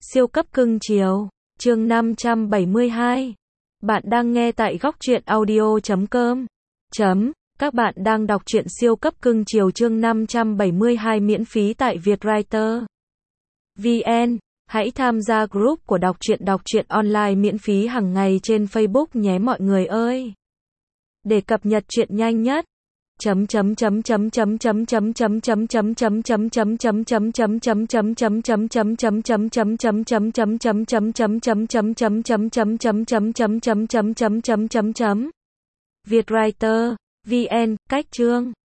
Siêu cấp cưng chiều, chương 572. Bạn đang nghe tại góc truyện audio.com. Các bạn đang đọc truyện siêu cấp cưng chiều chương 572 miễn phí tại Vietwriter VN. Hãy tham gia group của đọc truyện online miễn phí hàng ngày trên Facebook nhé mọi người ơi. Để cập nhật truyện nhanh nhất. Vietwriter VN. Cách chương